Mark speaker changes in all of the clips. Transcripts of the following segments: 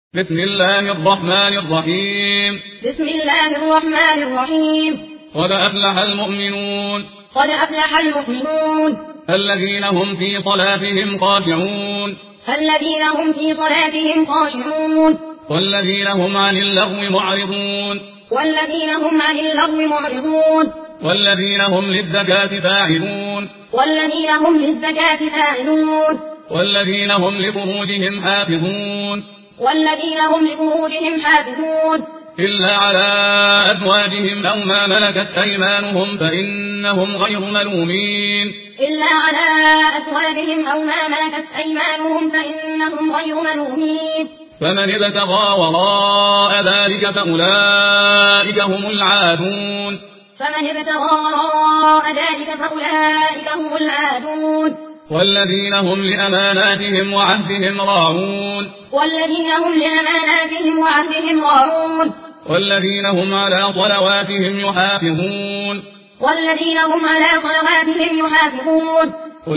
Speaker 1: بسم الله الرحمن الرحيم.
Speaker 2: بسم الله الرحمن الرحيم.
Speaker 1: قد أفلح المؤمنون.
Speaker 2: قد أفلح المؤمنون.
Speaker 1: الذين هم في صلاتهم خاشعون.
Speaker 2: الذين هم في صلاتهم خاشعون.
Speaker 1: والذين هم عن اللغو معرضون.
Speaker 2: والذين هم عن اللغو معرضون.
Speaker 1: والذين هم للزكاة فاعلون.
Speaker 2: والذين هم للزكاة فاعلون.
Speaker 1: والذين هم لفروجهم حافظون.
Speaker 2: والذين هم لفروجهم حافظون.
Speaker 1: إلا على أزواجهم أو ما ملكت أيمانهم فإنهم غير ملومين.
Speaker 2: إلا على أزواجهم أو ما ملكت أيمانهم فإنهم غير ملومين.
Speaker 1: فمن ابتغى وراء ذلك فأولئك هم العادون.
Speaker 2: فمن ابتغى وراء ذلك فأولئك هم العادون.
Speaker 1: والذين هم لأماناتهم وعهدهم راعون.
Speaker 2: والذين هم لأماناتهم وعهدهم راعون.
Speaker 1: والذين هم على صلواتهم يحافظون.
Speaker 2: والذين هم على صلواتهم يحافظون.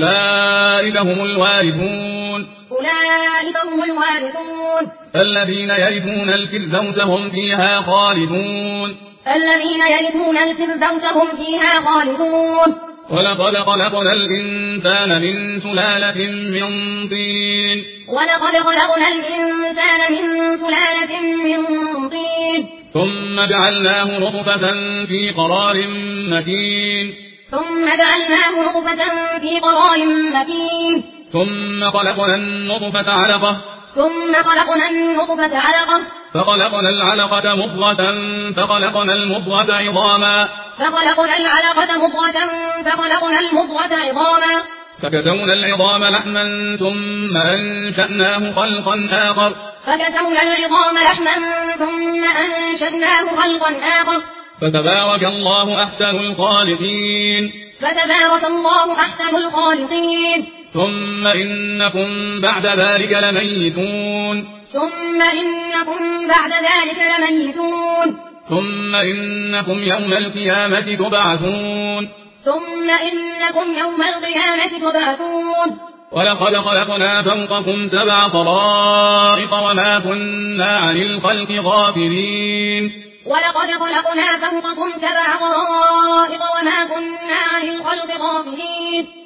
Speaker 1: أولئك هم الوارثون.
Speaker 2: أولئك هم الوارثون.
Speaker 1: الذين يرثون الفردوس هم فيها خالدون.
Speaker 2: الذين يرثون الفردوس هم فيها خالدون.
Speaker 1: ولقد خلقنا الإنسان من سلالة من طين.
Speaker 2: ولقد خلقنا الإنسان من سلالة من طين.
Speaker 1: ثم جعلناه نطفة في قرار مكين.
Speaker 2: ثم جعلناه نطفة في قرار مكين.
Speaker 1: ثم خلقنا النطفة علقة.
Speaker 2: ثم خلقنا النطفة علقة.
Speaker 1: فخلقنا العلقة مضغة. فخلقنا المضغة عظاما.
Speaker 2: فخلقنا العلقة مضغة. فخلقنا المضغة عظاما.
Speaker 1: فكسونا العظام لحما ثم أنشأناه خلقا آخر.
Speaker 2: فكسونا العظام لحما ثم أنشأناه خلقا آخر.
Speaker 1: فتبارك الله أحسن الخالقين.
Speaker 2: فتبارك الله أحسن الخالقين.
Speaker 1: ثم إنكم بعد ذلك لميتون.
Speaker 2: ثم إنكم بعد ذلك لميتون.
Speaker 1: ثم إنكم يوم القيامة تبعثون.
Speaker 2: ثم إنكم يوم القيامة تبعثون.
Speaker 1: ولقد خلقنا فوقكم 7 طرائق وما كنا عن الخلق غافلين.
Speaker 2: ولقد خلقنا فوقكم 7 طرائق وما كنا عن الخلق غافلين.